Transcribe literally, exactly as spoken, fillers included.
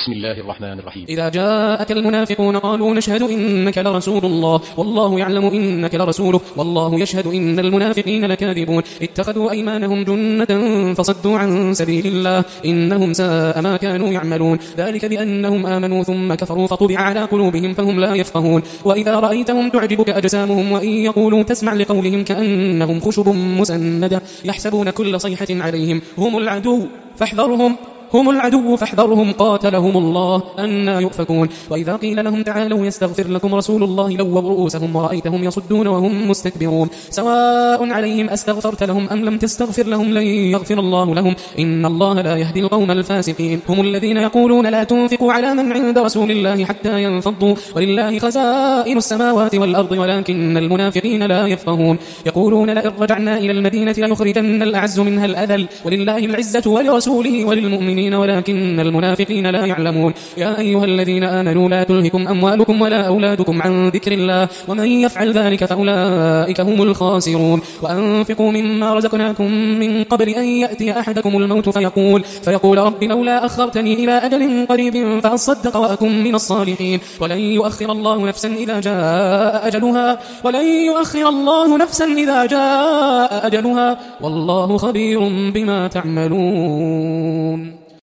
بسم الله الرحمن الرحيم. إذا جاءك المنافقون قالوا نشهد إنك لرسول الله والله يعلم إنك لرسوله والله يشهد إن المنافقين لكاذبون اتخذوا أيمانهم جنة فصدوا عن سبيل الله إنهم ساء ما كانوا يعملون ذلك بأنهم آمنوا ثم كفروا فطبع على قلوبهم فهم لا يفقهون وإذا رأيتهم تعجبك أجسامهم وإن يقولوا تسمع لقولهم كأنهم خشب مسندة يحسبون كل صيحة عليهم هم العدو فاحذرهم هم العدو فاحذرهم قاتلهم الله أنى يؤفكون وإذا قيل لهم تعالوا يستغفر لكم رسول الله لووا رؤوسهم ورأيتهم يصدون وهم مستكبرون سواء عليهم أستغفرت لهم أم لم تستغفر لهم لن يغفر الله لهم إن الله لا يهدي القوم الفاسقين هم الذين يقولون لا تنفقوا على من عند رسول الله حتى ينفضوا ولله خزائن السماوات والأرض ولكن المنافقين لا يفقهون يقولون لئن رجعنا إلى المدينة ليخرجن الأعز منها الأذل ولله العزة ولرسوله وللمؤمنين ولكن المنافقين لا يعلمون يا أيها الذين آمنوا لا تلهكم أموالكم ولا أولادكم عن ذكر الله ومن يفعل ذلك فأولئك هم الخاسرون وأنفقوا مما رزقناكم من قبل أن يأتي أحدكم الموت فيقول, فيقول رب لولا أخرتني إلى أجل قريب فأصدق وأكن من الصالحين ولن يؤخر الله نفسا إذا جاء أجلها ولن يؤخر الله نفسا إذا جاء أجلها والله خبير بما تعملون.